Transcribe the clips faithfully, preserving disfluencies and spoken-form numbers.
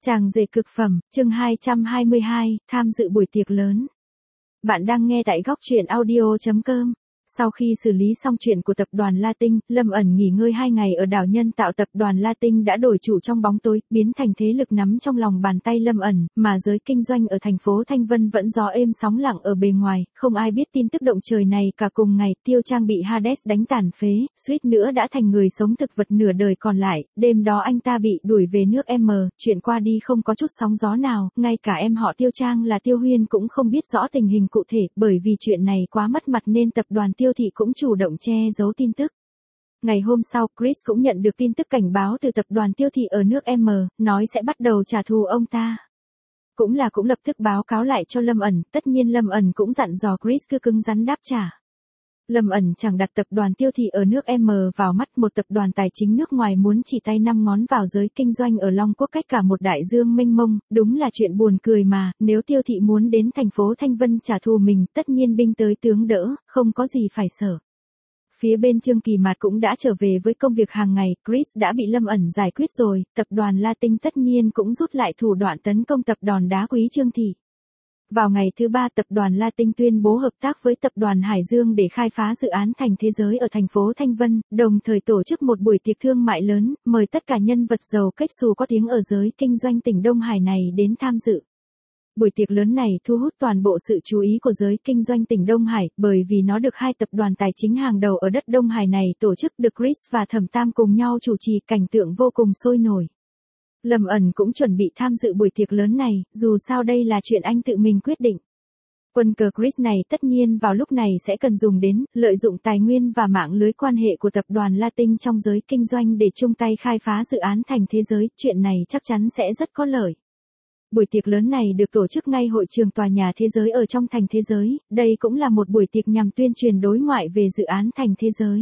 Chàng rể cực phẩm, chương hai trăm hai mươi hai, tham dự buổi tiệc lớn. Bạn đang nghe tại góc truyện audio chấm com. Sau khi xử lý xong chuyện của tập đoàn Latin, Lâm ẩn nghỉ ngơi hai ngày ở đảo nhân tạo. Tập đoàn Latin đã đổi chủ trong bóng tối, biến thành thế lực nắm trong lòng bàn tay Lâm ẩn, mà giới kinh doanh ở thành phố Thanh Vân vẫn gió êm sóng lặng ở bề ngoài, không ai biết tin tức động trời này. Cả cùng ngày, Tiêu Trang bị Hades đánh tàn phế, suýt nữa đã thành người sống thực vật nửa đời còn lại. Đêm đó anh ta bị đuổi về nước M, chuyện qua đi không có chút sóng gió nào, ngay cả em họ Tiêu Trang là Tiêu Huyên cũng không biết rõ tình hình cụ thể, bởi vì chuyện này quá mất mặt nên tập đoàn Tiêu thị cũng chủ động che giấu tin tức. Ngày hôm sau, Chris cũng nhận được tin tức cảnh báo từ tập đoàn Tiêu thị ở nước M, nói sẽ bắt đầu trả thù ông ta. Cũng là cũng lập tức báo cáo lại cho Lâm ẩn, tất nhiên Lâm ẩn cũng dặn dò Chris cứ cứng rắn đáp trả. Lâm ẩn chẳng đặt tập đoàn Tiêu thị ở nước M vào mắt, một tập đoàn tài chính nước ngoài muốn chỉ tay năm ngón vào giới kinh doanh ở Long Quốc cách cả một đại dương mênh mông, đúng là chuyện buồn cười mà. Nếu Tiêu thị muốn đến thành phố Thanh Vân trả thù mình, tất nhiên binh tới tướng đỡ, không có gì phải sợ. Phía bên Trương Kỳ Mạt cũng đã trở về với công việc hàng ngày, Chris đã bị Lâm ẩn giải quyết rồi, tập đoàn Latin tất nhiên cũng rút lại thủ đoạn tấn công tập đoàn đá quý Trương thị. Vào ngày thứ ba, tập đoàn Latin tuyên bố hợp tác với tập đoàn Hải Dương để khai phá dự án thành thế giới ở thành phố Thanh Vân, đồng thời tổ chức một buổi tiệc thương mại lớn, mời tất cả nhân vật giàu kết xù có tiếng ở giới kinh doanh tỉnh Đông Hải này đến tham dự. Buổi tiệc lớn này thu hút toàn bộ sự chú ý của giới kinh doanh tỉnh Đông Hải, bởi vì nó được hai tập đoàn tài chính hàng đầu ở đất Đông Hải này tổ chức, được Chris và Thẩm Tam cùng nhau chủ trì, cảnh tượng vô cùng sôi nổi. Lâm ẩn cũng chuẩn bị tham dự buổi tiệc lớn này, dù sao đây là chuyện anh tự mình quyết định. Quân cờ Chris này tất nhiên vào lúc này sẽ cần dùng đến, lợi dụng tài nguyên và mạng lưới quan hệ của tập đoàn Latin trong giới kinh doanh để chung tay khai phá dự án thành thế giới, chuyện này chắc chắn sẽ rất có lợi. Buổi tiệc lớn này được tổ chức ngay hội trường tòa nhà thế giới ở trong thành thế giới, đây cũng là một buổi tiệc nhằm tuyên truyền đối ngoại về dự án thành thế giới.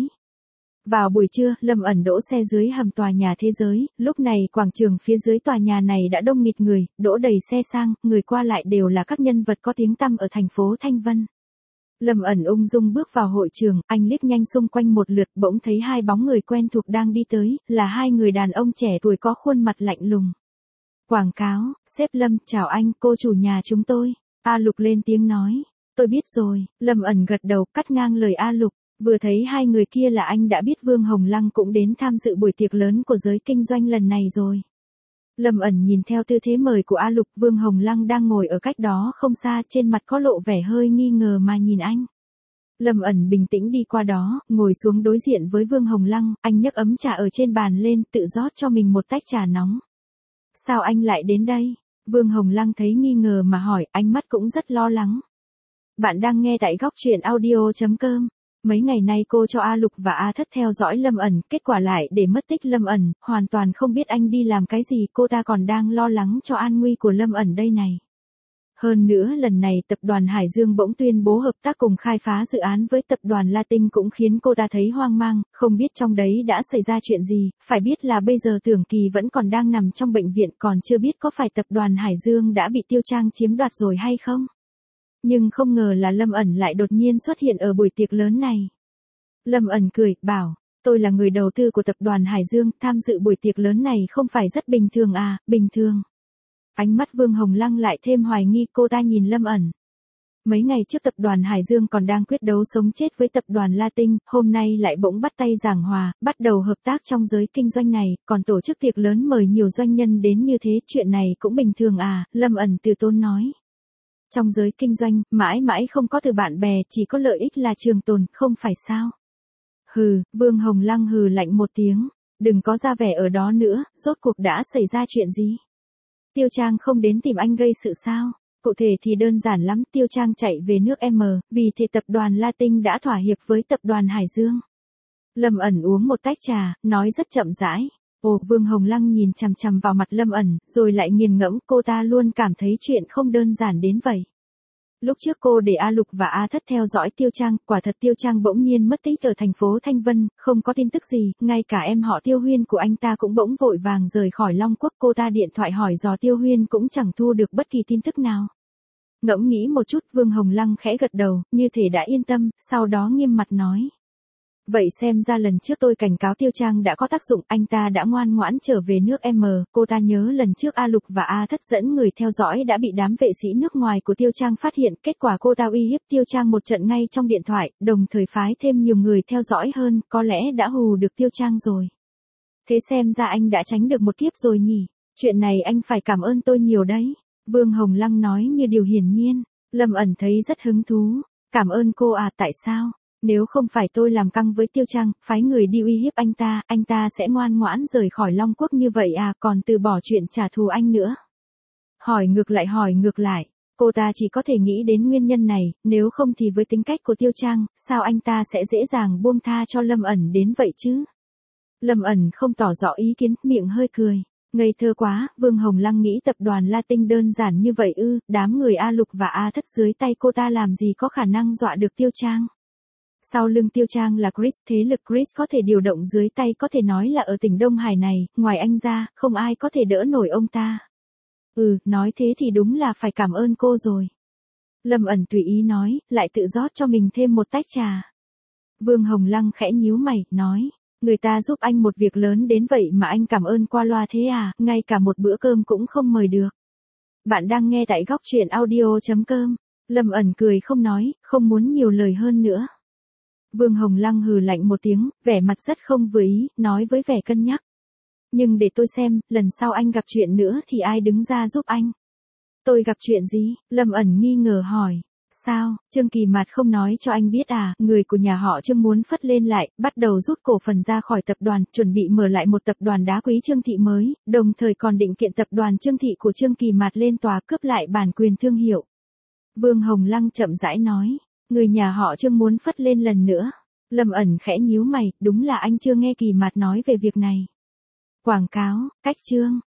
Vào buổi trưa, Lâm ẩn đỗ xe dưới hầm tòa nhà thế giới, lúc này quảng trường phía dưới tòa nhà này đã đông nghịt người, đỗ đầy xe sang, người qua lại đều là các nhân vật có tiếng tăm ở thành phố Thanh Vân. Lâm ẩn ung dung bước vào hội trường, anh liếc nhanh xung quanh một lượt, bỗng thấy hai bóng người quen thuộc đang đi tới, là hai người đàn ông trẻ tuổi có khuôn mặt lạnh lùng. Quảng cáo, sếp Lâm, chào anh, cô chủ nhà chúng tôi. A Lục lên tiếng nói, tôi biết rồi. Lâm ẩn gật đầu, cắt ngang lời A Lục. Vừa thấy hai người kia là anh đã biết Vương Hồng Lăng cũng đến tham dự buổi tiệc lớn của giới kinh doanh lần này rồi. Lâm ẩn nhìn theo tư thế mời của A Lục, Vương Hồng Lăng đang ngồi ở cách đó không xa, trên mặt có lộ vẻ hơi nghi ngờ mà nhìn anh. Lâm ẩn bình tĩnh đi qua đó, ngồi xuống đối diện với Vương Hồng Lăng, anh nhấc ấm trà ở trên bàn lên, tự rót cho mình một tách trà nóng. Sao anh lại đến đây? Vương Hồng Lăng thấy nghi ngờ mà hỏi, ánh mắt cũng rất lo lắng. Bạn đang nghe tại góc truyện audio chấm com. Mấy ngày nay cô cho A Lục và A Thất theo dõi Lâm ẩn, kết quả lại để mất tích Lâm ẩn, hoàn toàn không biết anh đi làm cái gì, cô ta còn đang lo lắng cho an nguy của Lâm ẩn đây này. Hơn nữa lần này tập đoàn Hải Dương bỗng tuyên bố hợp tác cùng khai phá dự án với tập đoàn Latin cũng khiến cô ta thấy hoang mang, không biết trong đấy đã xảy ra chuyện gì, phải biết là bây giờ Tưởng Kỳ vẫn còn đang nằm trong bệnh viện, còn chưa biết có phải tập đoàn Hải Dương đã bị Tiêu Trang chiếm đoạt rồi hay không. Nhưng không ngờ là Lâm ẩn lại đột nhiên xuất hiện ở buổi tiệc lớn này. Lâm ẩn cười, bảo, tôi là người đầu tư của tập đoàn Hải Dương, tham dự buổi tiệc lớn này không phải rất bình thường à, bình thường. Ánh mắt Vương Hồng Lăng lại thêm hoài nghi, cô ta nhìn Lâm ẩn. Mấy ngày trước tập đoàn Hải Dương còn đang quyết đấu sống chết với tập đoàn Latin, hôm nay lại bỗng bắt tay giảng hòa, bắt đầu hợp tác trong giới kinh doanh này, còn tổ chức tiệc lớn mời nhiều doanh nhân đến như thế, chuyện này cũng bình thường à, Lâm ẩn từ tốn nói. Trong giới kinh doanh, mãi mãi không có từ bạn bè, chỉ có lợi ích là trường tồn, không phải sao? Hừ, Vương Hồng Lăng hừ lạnh một tiếng, đừng có ra vẻ ở đó nữa, rốt cuộc đã xảy ra chuyện gì? Tiêu Trang không đến tìm anh gây sự sao? Cụ thể thì đơn giản lắm, Tiêu Trang chạy về nước M, vì thế tập đoàn Latin đã thỏa hiệp với tập đoàn Hải Dương. Lâm ẩn uống một tách trà, nói rất chậm rãi. Ồ, Vương Hồng Lăng nhìn chằm chằm vào mặt Lâm ẩn, rồi lại nghiền ngẫm, cô ta luôn cảm thấy chuyện không đơn giản đến vậy. Lúc trước cô để A Lục và A Thất theo dõi Tiêu Trang, quả thật Tiêu Trang bỗng nhiên mất tích ở thành phố Thanh Vân, không có tin tức gì, ngay cả em họ Tiêu Huyên của anh ta cũng bỗng vội vàng rời khỏi Long Quốc, cô ta điện thoại hỏi dò Tiêu Huyên cũng chẳng thu được bất kỳ tin tức nào. Ngẫm nghĩ một chút, Vương Hồng Lăng khẽ gật đầu, như thể đã yên tâm, sau đó nghiêm mặt nói. Vậy xem ra lần trước tôi cảnh cáo Tiêu Trang đã có tác dụng, anh ta đã ngoan ngoãn trở về nước M, cô ta nhớ lần trước A Lục và A Thất dẫn người theo dõi đã bị đám vệ sĩ nước ngoài của Tiêu Trang phát hiện, kết quả cô ta uy hiếp Tiêu Trang một trận ngay trong điện thoại, đồng thời phái thêm nhiều người theo dõi hơn, có lẽ đã hù được Tiêu Trang rồi. Thế xem ra anh đã tránh được một kiếp rồi nhỉ, chuyện này anh phải cảm ơn tôi nhiều đấy. Vương Hồng Lăng nói như điều hiển nhiên. Lâm ẩn thấy rất hứng thú. Cảm ơn cô à, tại sao? Nếu không phải tôi làm căng với Tiêu Trang, phái người đi uy hiếp anh ta, anh ta sẽ ngoan ngoãn rời khỏi Long Quốc như vậy à, còn từ bỏ chuyện trả thù anh nữa. Hỏi ngược lại hỏi ngược lại, cô ta chỉ có thể nghĩ đến nguyên nhân này, nếu không thì với tính cách của Tiêu Trang, sao anh ta sẽ dễ dàng buông tha cho Lâm ẩn đến vậy chứ? Lâm ẩn không tỏ rõ ý kiến, miệng hơi cười. Ngây thơ quá, Vương Hồng Lăng nghĩ tập đoàn La Tinh đơn giản như vậy ư, đám người A Lục và A Thất dưới tay cô ta làm gì có khả năng dọa được Tiêu Trang. Sau lưng Tiêu Trang là Chris, thế lực Chris có thể điều động dưới tay có thể nói là ở tỉnh Đông Hải này, ngoài anh ra, không ai có thể đỡ nổi ông ta. Ừ, nói thế thì đúng là phải cảm ơn cô rồi. Lâm ẩn tùy ý nói, lại tự rót cho mình thêm một tách trà. Vương Hồng Lăng khẽ nhíu mày, nói. Người ta giúp anh một việc lớn đến vậy mà anh cảm ơn qua loa thế à, ngay cả một bữa cơm cũng không mời được. Bạn đang nghe tại góc truyện audio chấm com. Lâm ẩn cười không nói, không muốn nhiều lời hơn nữa. Vương Hồng Lăng hừ lạnh một tiếng, vẻ mặt rất không vừa ý, nói với vẻ cân nhắc. Nhưng để tôi xem, lần sau anh gặp chuyện nữa thì ai đứng ra giúp anh? Tôi gặp chuyện gì? Lâm ẩn nghi ngờ hỏi. Sao, Trương Kỳ Mạt không nói cho anh biết à, người của nhà họ Trương muốn phất lên lại, bắt đầu rút cổ phần ra khỏi tập đoàn, chuẩn bị mở lại một tập đoàn đá quý Trương Thị mới, đồng thời còn định kiện tập đoàn Trương Thị của Trương Kỳ Mạt lên tòa cướp lại bản quyền thương hiệu. Vương Hồng Lăng chậm rãi nói, người nhà họ Trương muốn phất lên lần nữa. Lâm ẩn khẽ nhíu mày, đúng là anh chưa nghe Kỳ Mạt nói về việc này. Quảng cáo, cách Trương,